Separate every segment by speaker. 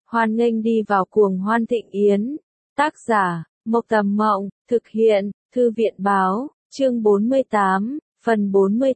Speaker 1: Hoan nghênh đi vào cuồng hoan thịnh yến. Tác giả, Mộc Tầm Mộng, thực hiện, Thư viện Báo, chương 48, phần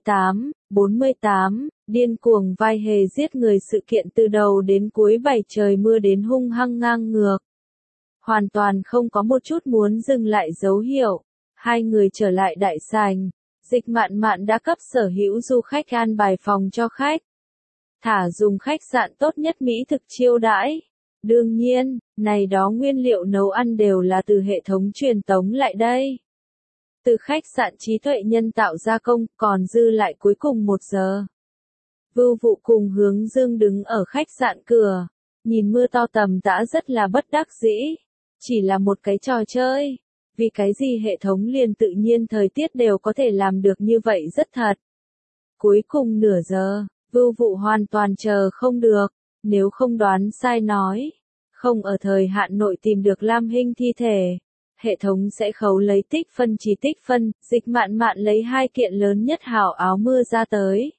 Speaker 1: 48, điên cuồng vai hề giết người sự kiện từ đầu đến cuối bảy trời mưa đến hung hăng ngang ngược. Hoàn toàn không có một chút muốn dừng lại dấu hiệu. Hai người trở lại đại sảnh, Dịch Mạn Mạn đã cấp sở hữu du khách an bài phòng cho khách. Thả dùng khách sạn tốt nhất mỹ thực chiêu đãi. Đương nhiên, này đó nguyên liệu nấu ăn đều là từ hệ thống truyền tống lại đây. Từ khách sạn trí tuệ nhân tạo gia công, còn dư lại cuối cùng 1 giờ. Vưu Vụ cùng Hướng Dương đứng ở khách sạn cửa, nhìn mưa to tầm tã rất là bất đắc dĩ. Chỉ là một cái trò chơi. Vì cái gì hệ thống liền tự nhiên thời tiết đều có thể làm được như vậy rất thật. Cuối cùng nửa giờ, Vưu Vụ hoàn toàn chờ không được, nếu không đoán sai nói. Không ở thời hạn nội tìm được Lam Hinh thi thể. Hệ thống sẽ khấu lấy tích phân chỉ tích phân, Dịch Mạn Mạn lấy 2 kiện lớn nhất hảo áo mưa ra tới.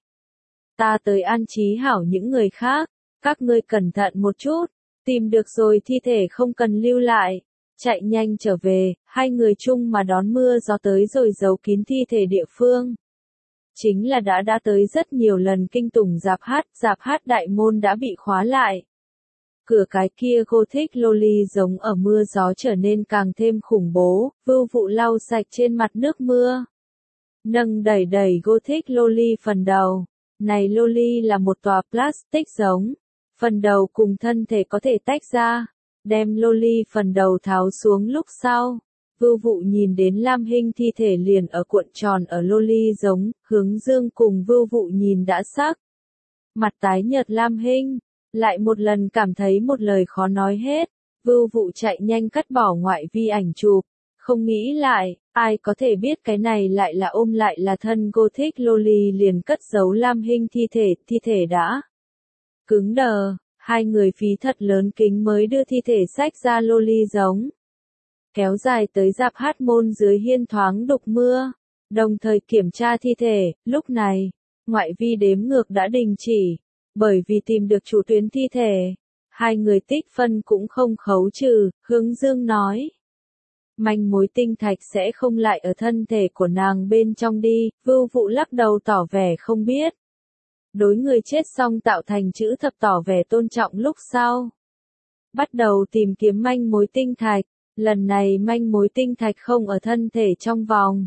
Speaker 1: Ta tới an trí hảo những người khác, các ngươi cẩn thận một chút, tìm được rồi thi thể không cần lưu lại. Chạy nhanh trở về, hai người chung mà đón mưa gió tới rồi giấu kín thi thể địa phương. Chính là đã tới rất nhiều lần kinh tủng dạp hát đại môn đã bị khóa lại. Cửa cái kia Gothic Loli giống ở mưa gió trở nên càng thêm khủng bố, Vưu Vụ lau sạch trên mặt nước mưa. Nâng đẩy Gothic Loli phần đầu. Này Loli là một tòa plastic giống. Phần đầu cùng thân thể có thể tách ra. Đem Loli phần đầu tháo xuống lúc sau. Vưu Vụ nhìn đến Lam Hinh thi thể liền ở cuộn tròn ở Loli giống, Hướng Dương cùng Vưu Vụ nhìn đã sắc. Mặt tái nhợt Lam Hinh, lại một lần cảm thấy một lời khó nói hết. Vưu Vụ chạy nhanh cắt bỏ ngoại vi ảnh chụp, không nghĩ lại, ai có thể biết cái này lại là ôm lại là thân Gothic Loli liền cất giấu Lam Hinh thi thể đã cứng đờ. Hai người phí thật lớn kính mới đưa thi thể xách ra Loli giống. Kéo dài tới dạp hát môn dưới hiên thoáng đục mưa. Đồng thời kiểm tra thi thể, lúc này, ngoại vi đếm ngược đã đình chỉ. Bởi vì tìm được chủ tuyến thi thể. Hai người tích phân cũng không khấu trừ, Hướng Dương nói. Manh mối tinh thạch sẽ không lại ở thân thể của nàng bên trong đi, Vưu Vụ lắc đầu tỏ vẻ không biết. Đối người chết xong tạo thành chữ thập tỏ vẻ tôn trọng lúc sau. Bắt đầu tìm kiếm manh mối tinh thạch, lần này manh mối tinh thạch không ở thân thể trong vòng.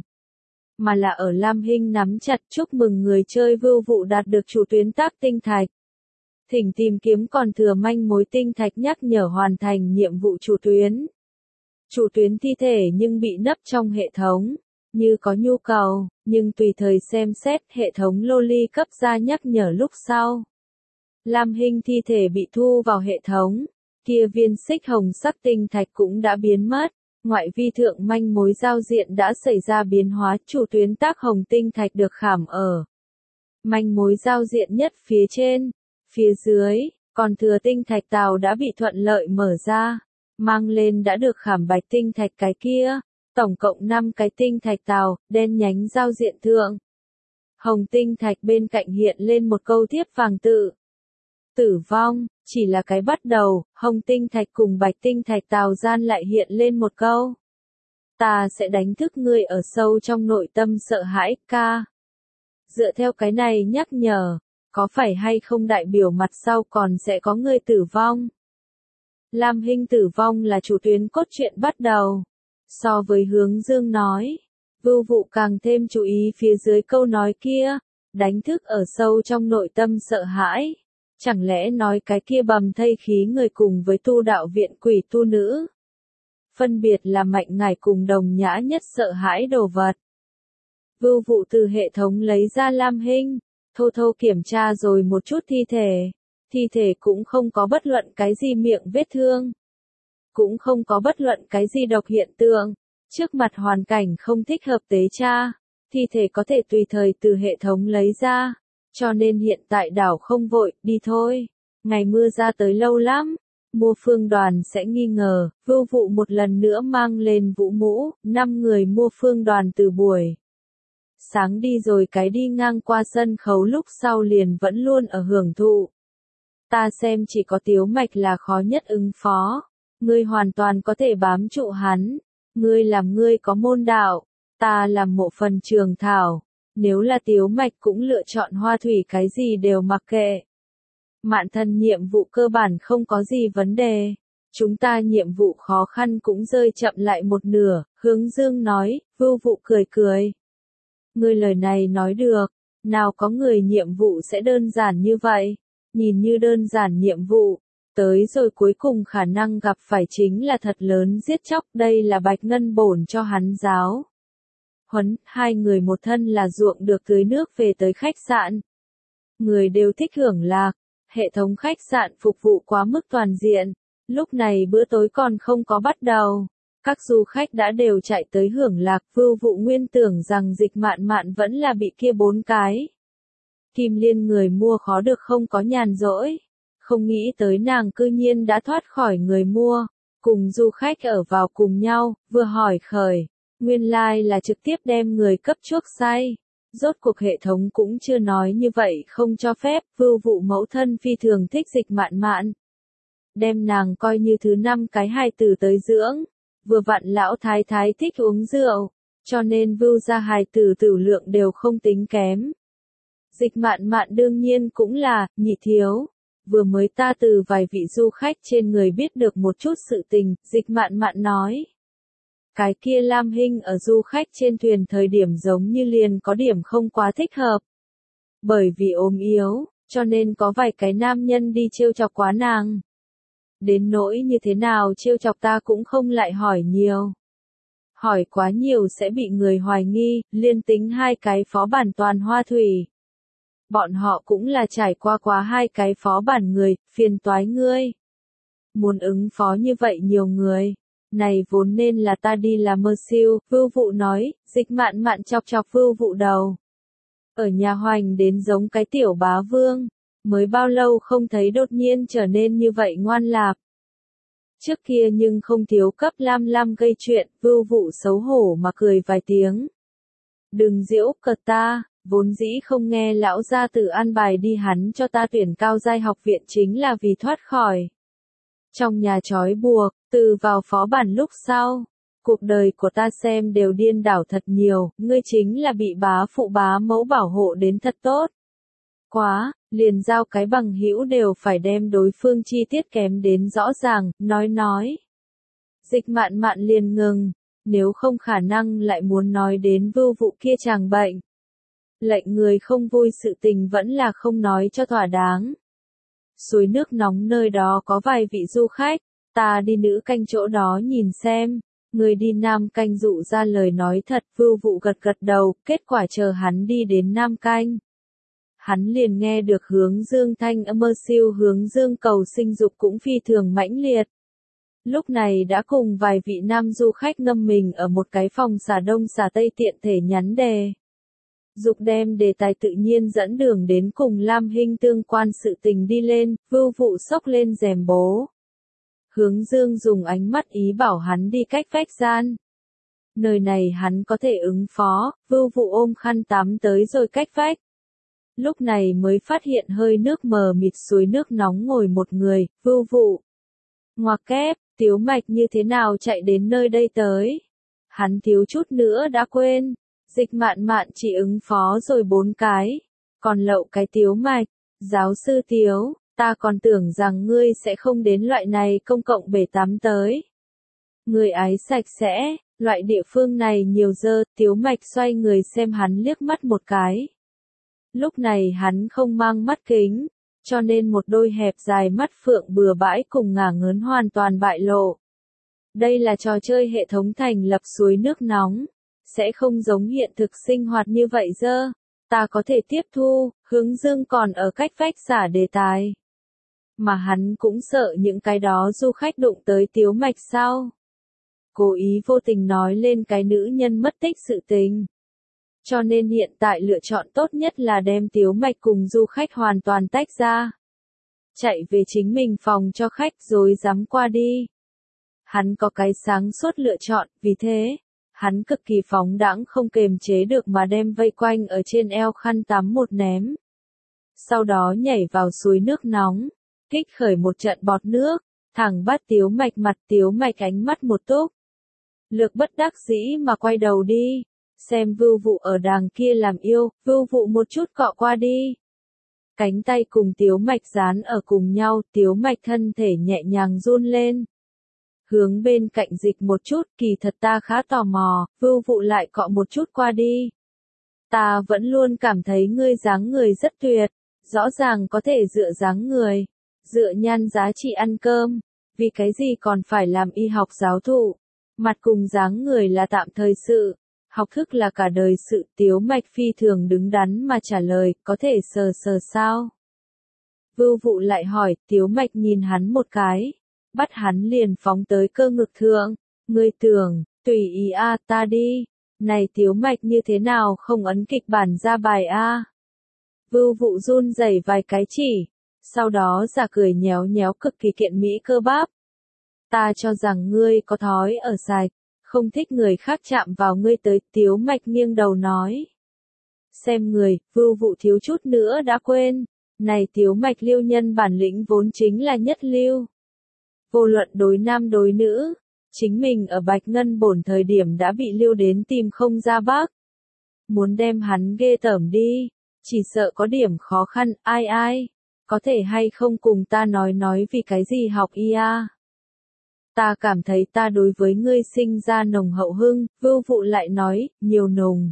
Speaker 1: Mà là ở Lam Hinh nắm chặt chúc mừng người chơi Vưu Vụ đạt được chủ tuyến tác tinh thạch. Thỉnh tìm kiếm còn thừa manh mối tinh thạch nhắc nhở hoàn thành nhiệm vụ chủ tuyến. Chủ tuyến thi thể nhưng bị nấp trong hệ thống. Như có nhu cầu, nhưng tùy thời xem xét hệ thống Loli cấp ra nhắc nhở lúc sau. Lam Hinh thi thể bị thu vào hệ thống. Kia viên xích hồng sắc tinh thạch cũng đã biến mất. Ngoại vi thượng manh mối giao diện đã xảy ra biến hóa, chủ tuyến tác hồng tinh thạch được khảm ở manh mối giao diện nhất phía trên, phía dưới, còn thừa tinh thạch tàu đã bị thuận lợi mở ra, mang lên đã được khảm bạch tinh thạch cái kia, tổng cộng 5 cái tinh thạch tàu, đen nhánh giao diện thượng. Hồng tinh thạch bên cạnh hiện lên một câu thiếp vàng tự. Tử vong, chỉ là cái bắt đầu, hồng tinh thạch cùng bạch tinh thạch tào gian lại hiện lên một câu. Ta sẽ đánh thức ngươi ở sâu trong nội tâm sợ hãi, ca. Dựa theo cái này nhắc nhở, có phải hay không đại biểu mặt sau còn sẽ có người tử vong? Lam Hinh tử vong là chủ tuyến cốt truyện bắt đầu. So với Hướng Dương nói, Vưu Vụ càng thêm chú ý phía dưới câu nói kia, đánh thức ở sâu trong nội tâm sợ hãi. Chẳng lẽ nói cái kia bầm thây khí người cùng với tu đạo viện quỷ tu nữ? Phân biệt là mạnh ngải cùng đồng nhã nhất sợ hãi đồ vật. Vưu Vụ từ hệ thống lấy ra Lam Hinh, thô kiểm tra rồi một chút thi thể cũng không có bất luận cái gì miệng vết thương. Cũng không có bất luận cái gì độc hiện tượng. Trước mặt hoàn cảnh không thích hợp tế tra, thi thể có thể tùy thời từ hệ thống lấy ra. Cho nên hiện tại đảo không vội, đi thôi. Ngày mưa ra tới lâu lắm. Mua phương đoàn sẽ nghi ngờ, Vưu Vụ một lần nữa mang lên vũ mũ, 5 người mua phương đoàn từ buổi sáng đi rồi cái đi ngang qua sân khấu lúc sau liền vẫn luôn ở hưởng thụ. Ta xem chỉ có Tiếu Mạch là khó nhất ứng phó. Ngươi hoàn toàn có thể bám trụ hắn. Ngươi làm ngươi có môn đạo, ta làm mộ phần trường thảo. Nếu là Tiếu Mạch cũng lựa chọn Hoa Thủy cái gì đều mặc kệ. Mạn Thần nhiệm vụ cơ bản không có gì vấn đề. Chúng ta nhiệm vụ khó khăn cũng rơi chậm lại một nửa, Hướng Dương nói, Vưu Vụ cười cười. Ngươi lời này nói được, nào có người nhiệm vụ sẽ đơn giản như vậy, nhìn như đơn giản nhiệm vụ, tới rồi cuối cùng khả năng gặp phải chính là thật lớn giết chóc, đây là Bạch Ngân bổn cho hắn giáo. Huấn, hai người một thân là ruộng được tưới nước về tới khách sạn. Người đều thích hưởng lạc, hệ thống khách sạn phục vụ quá mức toàn diện, lúc này bữa tối còn không có bắt đầu. Các du khách đã đều chạy tới hưởng lạc, Vưu Vụ nguyên tưởng rằng Dịch Mạn Mạn vẫn là bị kia 4 cái. Kim Liên người mua khó được không có nhàn rỗi. Không nghĩ tới nàng cư nhiên đã thoát khỏi người mua, cùng du khách ở vào cùng nhau, vừa hỏi khởi. Nguyên lai là trực tiếp đem người cấp chuốc say. Rốt cuộc hệ thống cũng chưa nói như vậy không cho phép, Vưu Vụ mẫu thân phi thường thích Dịch Mạn Mạn. Đem nàng coi như thứ 5 cái hài tử tới dưỡng. Vừa vặn lão thái thái thích uống rượu, cho nên Vưu gia hài tử tử lượng đều không tính kém. Dịch Mạn Mạn đương nhiên cũng là, nhị thiếu. Vừa mới ta từ vài vị du khách trên người biết được một chút sự tình, Dịch Mạn Mạn nói. Cái kia Lam Hinh ở du khách trên thuyền thời điểm giống như liền có điểm không quá thích hợp. Bởi vì ốm yếu, cho nên có vài cái nam nhân đi trêu chọc quá nàng. Đến nỗi như thế nào trêu chọc ta cũng không lại hỏi nhiều. Hỏi quá nhiều sẽ bị người hoài nghi, liên tính 2 cái phó bản toàn Hoa Thủy. Bọn họ cũng là trải qua quá 2 cái phó bản người, phiền toái ngươi. Muốn ứng phó như vậy nhiều người. Này vốn nên là ta đi làm mơ siêu, Vưu Vụ nói, Dịch Mạn Mạn chọc chọc Vưu Vụ đầu. Ở nhà hoành đến giống cái tiểu bá vương, mới bao lâu không thấy đột nhiên trở nên như vậy ngoan lạp. Trước kia nhưng không thiếu cấp Lam Lam gây chuyện, Vưu Vụ xấu hổ mà cười vài tiếng. Đừng giễu cợt ta, vốn dĩ không nghe lão gia tử an bài đi hắn cho ta tuyển cao giai học viện chính là vì thoát khỏi. Trong nhà trói buộc, từ vào phó bản lúc sau, cuộc đời của ta xem đều điên đảo thật nhiều, ngươi chính là bị bá phụ bá mẫu bảo hộ đến thật tốt. Quá, liền giao cái bằng hữu đều phải đem đối phương chi tiết kém đến rõ ràng, nói. Dịch Mạn Mạn liền ngừng, nếu không khả năng lại muốn nói đến Vưu Vụ kia chàng bệnh. Lệnh người không vui sự tình vẫn là không nói cho thỏa đáng. Suối nước nóng nơi đó có vài vị du khách, ta đi nữ canh chỗ đó nhìn xem, người đi nam canh dụ ra lời nói thật, Vưu Vụ gật gật đầu, kết quả chờ hắn đi đến nam canh. Hắn liền nghe được Hướng Dương thanh âm mơ siêu Hướng Dương cầu sinh dục cũng phi thường mãnh liệt. Lúc này đã cùng vài vị nam du khách ngâm mình ở một cái phòng xả đông xả tây tiện thể nhắn đề. Dục đem đề tài tự nhiên dẫn đường đến cùng Lam Hinh tương quan sự tình đi lên, Vưu Vụ xốc lên rèm bố. Hướng Dương dùng ánh mắt ý bảo hắn đi cách vách gian. Nơi này hắn có thể ứng phó, Vưu Vụ ôm khăn tắm tới rồi cách vách. Lúc này mới phát hiện hơi nước mờ mịt suối nước nóng ngồi một người, Vưu Vụ. Ngoặc kép, Tiếu Mạch như thế nào chạy đến nơi đây tới? Hắn thiếu chút nữa đã quên. Dịch Mạn Mạn chỉ ứng phó rồi 4 cái. Còn lậu cái Tiếu Mạch. Giáo sư Tiếu, ta còn tưởng rằng ngươi sẽ không đến loại này công cộng bể tắm tới. Người ái sạch sẽ, loại địa phương này nhiều dơ, Tiếu Mạch xoay người xem hắn liếc mắt một cái. Lúc này hắn không mang mắt kính, cho nên một đôi hẹp dài mắt phượng bừa bãi cùng ngả ngớn hoàn toàn bại lộ. Đây là trò chơi hệ thống thành lập suối nước nóng, sẽ không giống hiện thực sinh hoạt như vậy dơ. Ta có thể tiếp thu, Hướng Dương còn ở cách vách xả đề tài. Mà hắn cũng sợ những cái đó du khách đụng tới Tiếu Mạch sao. Cố ý vô tình nói lên cái nữ nhân mất tích sự tình. Cho nên hiện tại lựa chọn tốt nhất là đem Tiếu Mạch cùng du khách hoàn toàn tách ra. Chạy về chính mình phòng cho khách rồi dám qua đi. Hắn có cái sáng suốt lựa chọn, vì thế, hắn cực kỳ phóng đãng không kềm chế được mà đem vây quanh ở trên eo khăn tắm một ném. Sau đó nhảy vào suối nước nóng. kích khởi một trận bọt nước, thẳng bắt Tiếu Mạch mặt. Tiếu Mạch ánh mắt một túc. Lược bất đắc dĩ mà quay đầu đi, xem Vưu Vụ ở đàng kia làm yêu. Vưu Vụ một chút cọ qua đi. Cánh tay cùng Tiếu Mạch dán ở cùng nhau, Tiếu Mạch thân thể nhẹ nhàng run lên. Hướng bên cạnh dịch một chút, kỳ thật ta khá tò mò. Vưu Vụ lại cọ một chút qua đi. Ta vẫn luôn cảm thấy ngươi dáng người rất tuyệt, rõ ràng có thể dựa dáng người, dựa nhan giá trị ăn cơm, vì cái gì còn phải làm y học giáo thụ. Mặt cùng dáng người là tạm thời sự, học thức là cả đời sự. Tiếu Mạch phi thường đứng đắn mà trả lời, có thể sờ sờ sao? Vưu Vụ lại hỏi. Tiếu Mạch nhìn hắn một cái, bắt hắn liền phóng tới cơ ngực thượng. Ngươi tưởng, tùy ý a, ta đi. Này Tiếu Mạch như thế nào không ấn kịch bản ra bài a? Vưu Vụ run rẩy vài cái chỉ, sau đó giả cười nhéo nhéo cực kỳ kiện mỹ cơ bắp. Ta cho rằng ngươi có thói ở sạch, không thích người khác chạm vào ngươi tới. Tiếu Mạch nghiêng đầu nói. Xem người, Vưu Vụ thiếu chút nữa đã quên. Này Tiếu Mạch liêu nhân bản lĩnh vốn chính là nhất lưu. Vô luận đối nam đối nữ, chính mình ở Bạch Ngân Bổn thời điểm đã bị liêu đến tìm không ra bắc. Muốn đem hắn ghê tởm đi, chỉ sợ có điểm khó khăn. Ai, có thể hay không cùng ta nói vì cái gì học y a? Ta cảm thấy ta đối với ngươi sinh ra nồng hậu hưng. Vưu Vụ lại nói, nhiều nồng.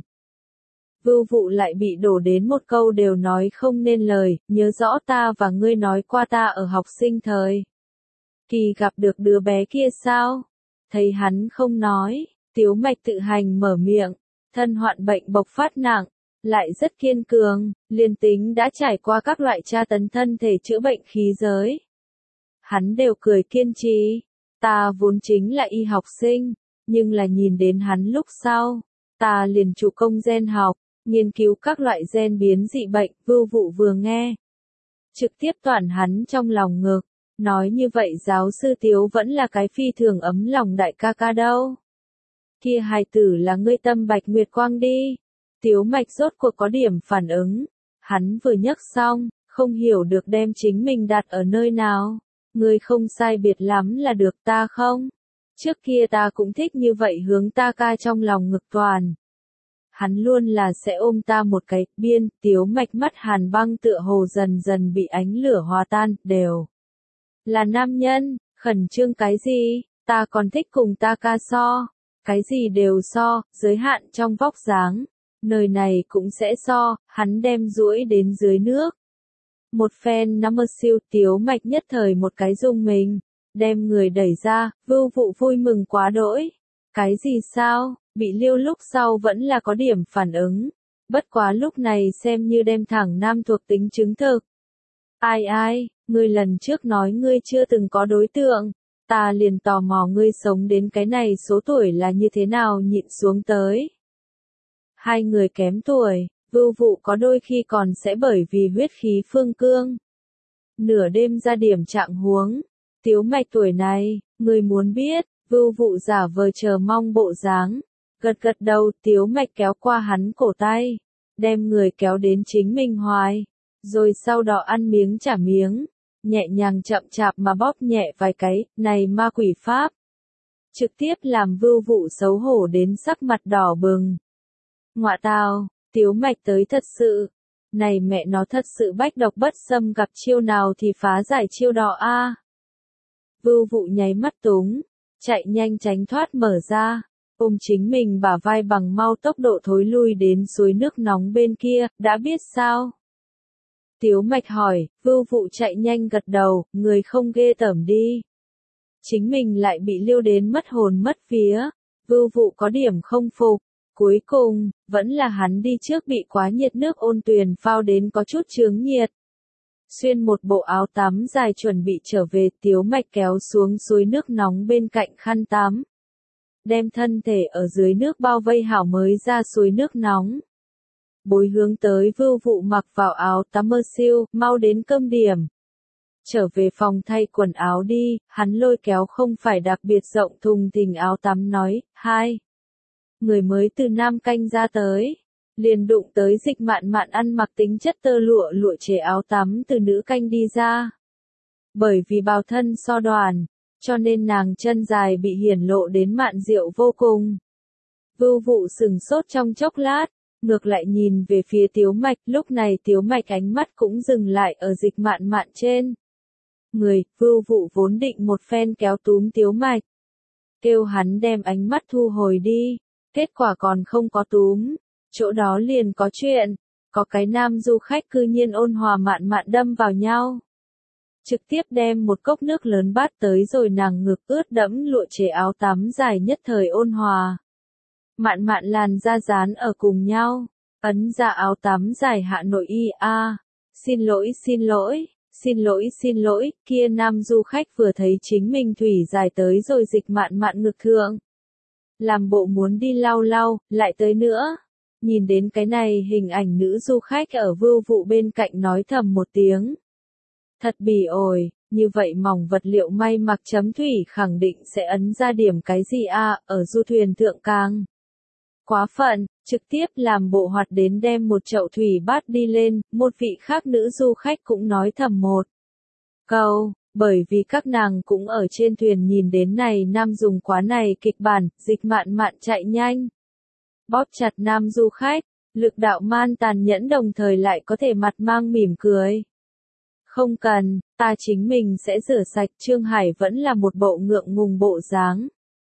Speaker 1: Vưu Vụ lại bị đổ đến một câu đều nói không nên lời. Nhớ rõ ta và ngươi nói qua ta ở học sinh thời kỳ gặp được đứa bé kia sao? Thấy hắn không nói, Tiếu Mạch tự hành mở miệng. Thân hoạn bệnh bộc phát nặng, lại rất kiên cường, liền tính đã trải qua các loại tra tấn thân thể chữa bệnh khí giới. Hắn đều cười kiên trì. Ta vốn chính là y học sinh, nhưng là nhìn đến hắn lúc sau, ta liền chủ công gen học, nghiên cứu các loại gen biến dị bệnh. Vưu Vụ vừa nghe, trực tiếp toàn hắn trong lòng ngực. Nói như vậy giáo sư Tiếu vẫn là cái phi thường ấm lòng đại ca ca đâu. Kia hài tử là ngươi Tâm Bạch Nguyệt Quang đi. Tiếu Mạch rốt cuộc có điểm phản ứng. Hắn vừa nhắc xong, không hiểu được đem chính mình đặt ở nơi nào. Ngươi không sai biệt lắm là được, ta không? Trước kia ta cũng thích như vậy hướng ta ca trong lòng ngực toàn. Hắn luôn là sẽ ôm ta một cái. Biên. Tiếu Mạch mắt hàn băng tựa hồ dần dần bị ánh lửa hòa tan. Đều là nam nhân, khẩn trương cái gì? Ta còn thích cùng ta ca so. Cái gì đều so, giới hạn trong vóc dáng. Nơi này cũng sẽ so. Hắn đem duỗi đến dưới nước. Một phen nắm mơ siêu. Tiếu Mạch nhất thời một cái rung mình, đem người đẩy ra. Vưu Vụ vui mừng quá đỗi. Cái gì sao? Bị liêu lúc sau vẫn là có điểm phản ứng. Bất quá lúc này xem như đem thẳng nam thuộc tính chứng thực. Ai, ngươi lần trước nói ngươi chưa từng có đối tượng. Ta liền tò mò ngươi sống đến cái này số tuổi là như thế nào nhịn xuống tới. Hai người kém tuổi, Vưu Vụ có đôi khi còn sẽ bởi vì huyết khí phương cương. Nửa đêm ra điểm trạng huống. Tiếu Mạch tuổi này, ngươi muốn biết. Vưu Vụ giả vờ chờ mong bộ dáng. Gật gật đầu. Tiếu Mạch kéo qua hắn cổ tay, đem người kéo đến chính mình hoài. Rồi sau đó ăn miếng trả miếng, nhẹ nhàng chậm chạp mà bóp nhẹ vài cái. Này ma quỷ pháp, trực tiếp làm Vưu Vụ xấu hổ đến sắc mặt đỏ bừng. Ngọa tào, Tiếu Mạch tới thật sự. Này mẹ nó thật sự bách độc bất xâm, gặp chiêu nào thì phá giải chiêu đó a. Vưu Vụ nháy mắt túng, chạy nhanh tránh thoát mở ra, ôm chính mình bả vai bằng mau tốc độ thối lui đến suối nước nóng bên kia. Đã biết sao? Tiếu Mạch hỏi. Vưu Vụ chạy nhanh gật đầu. Người không ghê tởm đi. Chính mình lại bị liêu đến mất hồn mất vía. Vưu Vụ có điểm không phục. Cuối cùng, vẫn là hắn đi trước, bị quá nhiệt nước ôn tuyền phao đến có chút chướng nhiệt. Xuyên một bộ áo tắm dài chuẩn bị trở về. Tiếu Mạch kéo xuống suối nước nóng bên cạnh khăn tắm, đem thân thể ở dưới nước bao vây hảo mới ra suối nước nóng. Bối hướng tới Vưu Vụ mặc vào áo tắm mơ siêu, mau đến cơm điểm. Trở về phòng thay quần áo đi. Hắn lôi kéo không phải đặc biệt rộng thùng thình áo tắm nói. Hai người mới từ Nam Canh ra tới, liền đụng tới Dịch Mạn Mạn ăn mặc tính chất tơ lụa chế áo tắm từ Nữ Canh đi ra. Bởi vì bào thân so đoàn, cho nên nàng chân dài bị hiển lộ đến mạn diệu vô cùng. Vưu Vụ sừng sốt trong chốc lát, ngược lại nhìn về phía Tiếu Mạch, lúc này Tiếu Mạch ánh mắt cũng dừng lại ở Dịch Mạn Mạn trên. Vưu Vụ vốn định một phen kéo túm Tiếu Mạch, kêu hắn đem ánh mắt thu hồi đi, kết quả còn không có túm, chỗ đó liền có chuyện, có cái nam du khách cư nhiên ôn hòa Mạn Mạn đâm vào nhau. Trực tiếp đem một cốc nước lớn bát tới rồi nàng ngực ướt đẫm lụa chế áo tắm dài nhất thời ôn hòa. Mạn Mạn làn da dán ở cùng nhau, ấn ra áo tắm dài hạ nội y xin lỗi, kia nam du khách vừa thấy chính mình thủy dài tới rồi Dịch Mạn Mạn ngực thượng. Làm bộ muốn đi lau lau, lại tới nữa. Nhìn đến cái này hình ảnh nữ du khách ở Vưu Vụ bên cạnh nói thầm một tiếng. Thật bỉ ổi, như vậy mỏng vật liệu may mặc chấm thủy khẳng định sẽ ấn ra điểm cái gì ở du thuyền thượng càng. Quá phận, trực tiếp làm bộ hoạt đến đem một chậu thủy bát đi lên, một vị khác nữ du khách cũng nói thầm một câu, bởi vì các nàng cũng ở trên thuyền nhìn đến này nam dùng quá này kịch bản, Dịch Mạn Mạn chạy nhanh. Bóp chặt nam du khách, lực đạo man tàn nhẫn đồng thời lại có thể mặt mang mỉm cười. Không cần, ta chính mình sẽ rửa sạch. Trương Hải vẫn là một bộ ngượng ngùng bộ dáng.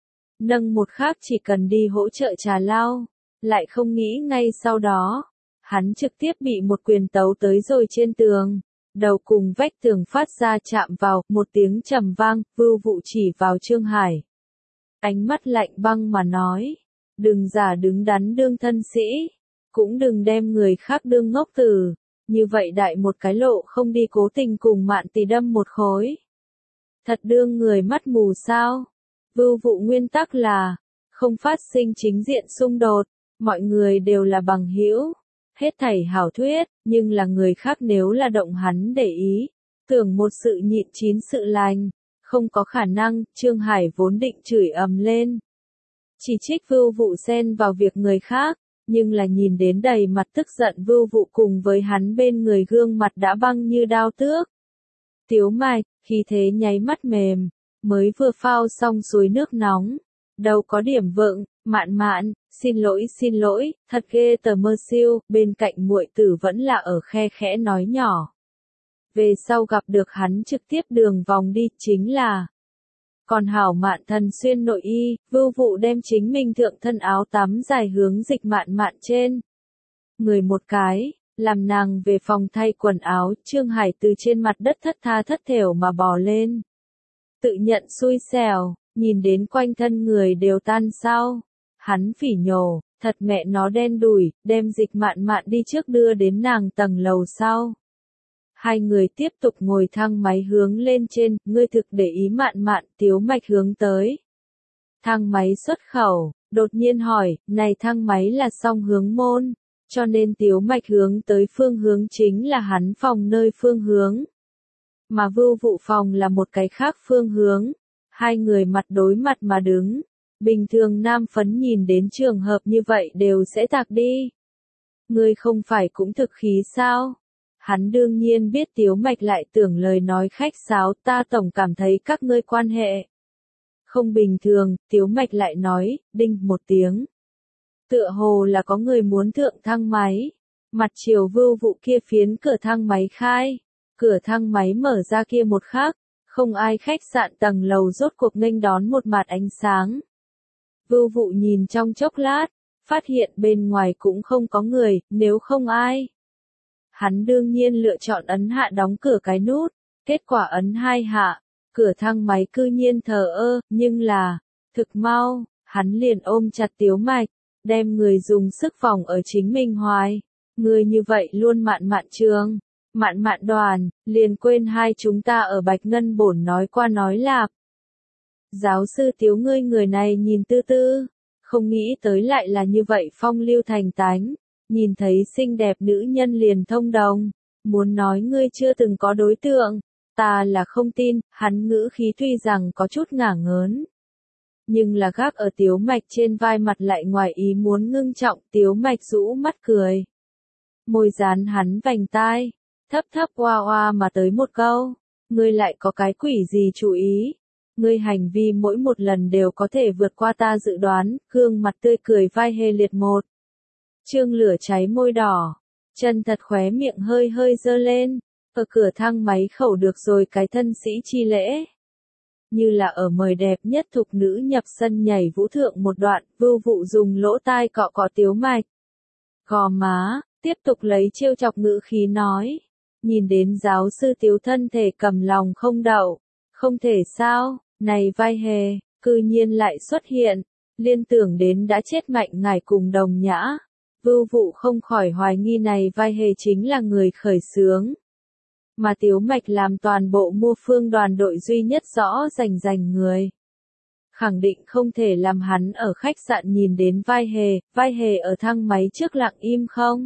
Speaker 1: Nâng một khác chỉ cần đi hỗ trợ trà lau, lại không nghĩ ngay sau đó, hắn trực tiếp bị một quyền tấu tới rồi trên tường, đầu cùng vách tường phát ra chạm vào, một tiếng trầm vang, Vưu Vụ chỉ vào Trương Hải. Ánh mắt lạnh băng mà nói, đừng giả đứng đắn đương thân sĩ, cũng đừng đem người khác đương ngốc tử, như vậy đại một cái lộ không đi cố tình cùng Mạn tỷ đâm một khối. Thật đương người mắt mù sao? Vưu Vụ nguyên tắc là, không phát sinh chính diện xung đột, mọi người đều là bằng hữu, hết thảy hảo thuyết, nhưng là người khác nếu là động hắn để ý, tưởng một sự nhịn chín sự lành, không có khả năng. Trương Hải vốn định chửi ầm lên, chỉ trích Vưu Vụ xen vào việc người khác, nhưng là nhìn đến đầy mặt tức giận Vưu Vụ cùng với hắn bên người gương mặt đã băng như đao tước. Tiếu Mạch, khí thế nháy mắt mềm, mới vừa phao xong suối nước nóng, đầu có điểm vượng, Mạn Mạn, xin lỗi, thật ghê tờ mơ siêu, bên cạnh muội tử vẫn là ở khe khẽ nói nhỏ. Về sau gặp được hắn trực tiếp đường vòng đi chính là. Còn hảo Mạn thần xuyên nội y, Vưu Vụ đem chính mình thượng thân áo tắm dài hướng Dịch Mạn Mạn trên. Người một cái, làm nàng về phòng thay quần áo. Trương Hải từ trên mặt đất thất tha thất thểu mà bò lên. Tự nhận xui xẻo, nhìn đến quanh thân người đều tan sao. Hắn phỉ nhổ, thật mẹ nó đen đủi, đem Dịch Mạn Mạn đi trước đưa đến nàng tầng lầu sau. Hai người tiếp tục ngồi thang máy hướng lên trên, ngươi thực để ý Mạn Mạn. Tiếu Mạch hướng tới thang máy xuất khẩu, đột nhiên hỏi, này thang máy là song hướng môn, cho nên Tiếu Mạch hướng tới phương hướng chính là hắn phòng nơi phương hướng. Mà Vưu Vụ phòng là một cái khác phương hướng, hai người mặt đối mặt mà đứng. Bình thường nam phấn nhìn đến trường hợp như vậy đều sẽ tạc đi. Ngươi không phải cũng thực khí sao? Hắn đương nhiên biết Tiếu Mạch lại tưởng lời nói khách sáo, ta tổng cảm thấy các ngươi quan hệ không bình thường. Tiếu Mạch lại nói, đinh một tiếng. Tựa hồ là có người muốn thượng thang máy. Mặt chiều Vưu Vụ kia phiến cửa thang máy khai. Cửa thang máy mở ra kia một khắc, không ai khách sạn tầng lầu rốt cuộc nghênh đón một mặt ánh sáng. Vưu Vụ nhìn trong chốc lát, phát hiện bên ngoài cũng không có người, nếu không ai. Hắn đương nhiên lựa chọn ấn hạ đóng cửa cái nút, kết quả ấn hai hạ, cửa thang máy cư nhiên thờ ơ, nhưng là, thực mau, hắn liền ôm chặt Tiếu Mạch, đem người dùng sức vòng ở chính mình hoài. Người như vậy luôn Mạn Mạn trường, Mạn Mạn đoàn, liền quên hai chúng ta ở Bạch Ngân Bổn nói qua nói lạp. Giáo sư Tiếu ngươi người này nhìn tư tư, không nghĩ tới lại là như vậy phong lưu thành tánh, nhìn thấy xinh đẹp nữ nhân liền thông đồng, muốn nói ngươi chưa từng có đối tượng, ta là không tin. Hắn ngữ khí tuy rằng có chút ngả ngớn, nhưng là gác ở Tiếu Mạch trên vai mặt lại ngoài ý muốn ngưng trọng. Tiếu Mạch rũ mắt cười, môi dán hắn vành tai, thấp thấp oa oa mà tới một câu, Ngươi lại có cái quỷ gì chú ý? Ngươi hành vi mỗi một lần đều có thể vượt qua ta dự đoán, gương mặt tươi cười vai hề liệt một. Trương lửa cháy môi đỏ, chân thật khóe miệng hơi hơi dơ lên, ở cửa thang máy khẩu được rồi cái thân sĩ chi lễ. Như là ở mời đẹp nhất thục nữ nhập sân nhảy vũ thượng một đoạn, Vưu Vụ dùng lỗ tai cọ cọ Tiếu Mạch. Gò má, tiếp tục lấy trêu chọc ngữ khí nói. Nhìn đến giáo sư Tiếu thân thể cầm lòng không đậu. Không thể sao, này vai hề, cư nhiên lại xuất hiện. Liên tưởng đến đã chết Mạnh ngài cùng Đồng Nhã. Vưu Vụ không khỏi hoài nghi này vai hề chính là người khởi xướng. Mà Tiếu Mạch làm toàn bộ mua phương đoàn đội duy nhất rõ rành người. Khẳng định không thể làm hắn ở khách sạn nhìn đến vai hề ở thang máy trước lặng im không.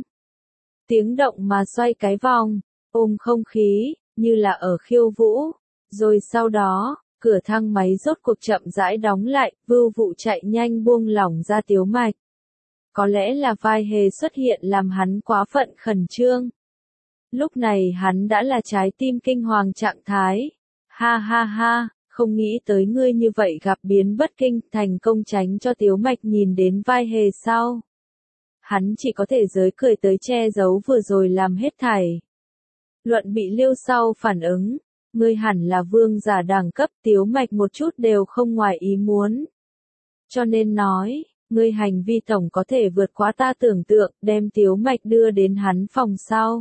Speaker 1: Tiếng động mà xoay cái vòng, ôm không khí, như là ở khiêu vũ. Rồi sau đó, cửa thang máy rốt cuộc chậm rãi đóng lại, Vưu Vụ chạy nhanh buông lỏng ra Tiếu Mạch. Có lẽ là vai hề xuất hiện làm hắn quá phận khẩn trương. Lúc này hắn đã là trái tim kinh hoàng trạng thái. Ha ha ha, không nghĩ tới ngươi như vậy gặp biến bất kinh, thành công tránh cho Tiếu Mạch nhìn đến vai hề sau. Hắn chỉ có thể giới cười tới che giấu vừa rồi làm hết thảy. Luận bị liêu sau phản ứng, ngươi hẳn là vương giả đẳng cấp, Tiếu Mạch một chút đều không ngoài ý muốn. Cho nên nói, ngươi hành vi tổng có thể vượt quá ta tưởng tượng, đem Tiếu Mạch đưa đến hắn phòng sau.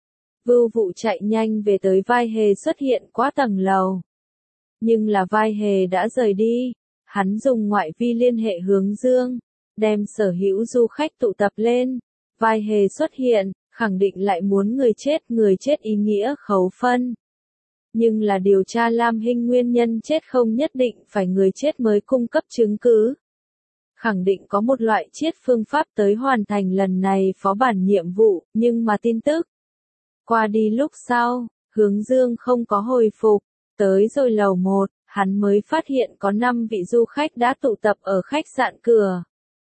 Speaker 1: Vưu Vụ chạy nhanh về tới vai hề xuất hiện quá tầng lầu. Nhưng là vai hề đã rời đi, hắn dùng ngoại vi liên hệ hướng dương, đem sở hữu du khách tụ tập lên. Vai hề xuất hiện, khẳng định lại muốn người chết ý nghĩa khấu phân. Nhưng là điều tra Lam Hinh nguyên nhân chết không nhất định phải người chết mới cung cấp chứng cứ. Khẳng định có một loại chiết phương pháp tới hoàn thành lần này phó bản nhiệm vụ, nhưng mà tin tức qua đi lúc sau, hướng dương không có hồi phục, tới rồi lầu 1, hắn mới phát hiện có 5 vị du khách đã tụ tập ở khách sạn cửa.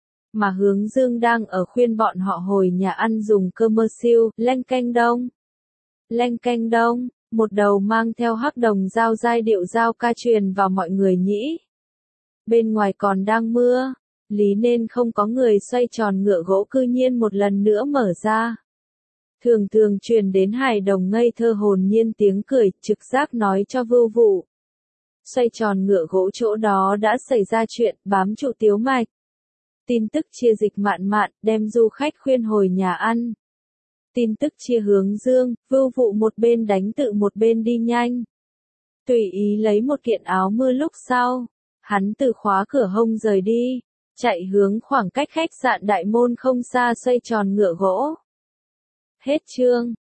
Speaker 1: Mà hướng dương đang ở khuyên bọn họ hồi nhà ăn dùng commercial, leng keng đông. Leng keng đông, một đầu mang theo hắc đồng dao giai điệu dao ca truyền vào mọi người nhĩ. Bên ngoài còn đang mưa, lý nên không có người xoay tròn ngựa gỗ cư nhiên một lần nữa mở ra. Thường truyền đến hài đồng ngây thơ hồn nhiên tiếng cười, trực giác nói cho Vưu Vụ. Xoay tròn ngựa gỗ chỗ đó đã xảy ra chuyện, bám trụ Tiếu Mạch. Tin tức chia dịch mạn, đem du khách khuyên hồi nhà ăn. Tin tức chia hướng dương, Vưu Vụ một bên đánh tự một bên đi nhanh. Tùy ý lấy một kiện áo mưa lúc sau, hắn từ khóa cửa hông rời đi, chạy hướng khoảng cách khách sạn đại môn không xa xoay tròn ngựa gỗ. Hết chương.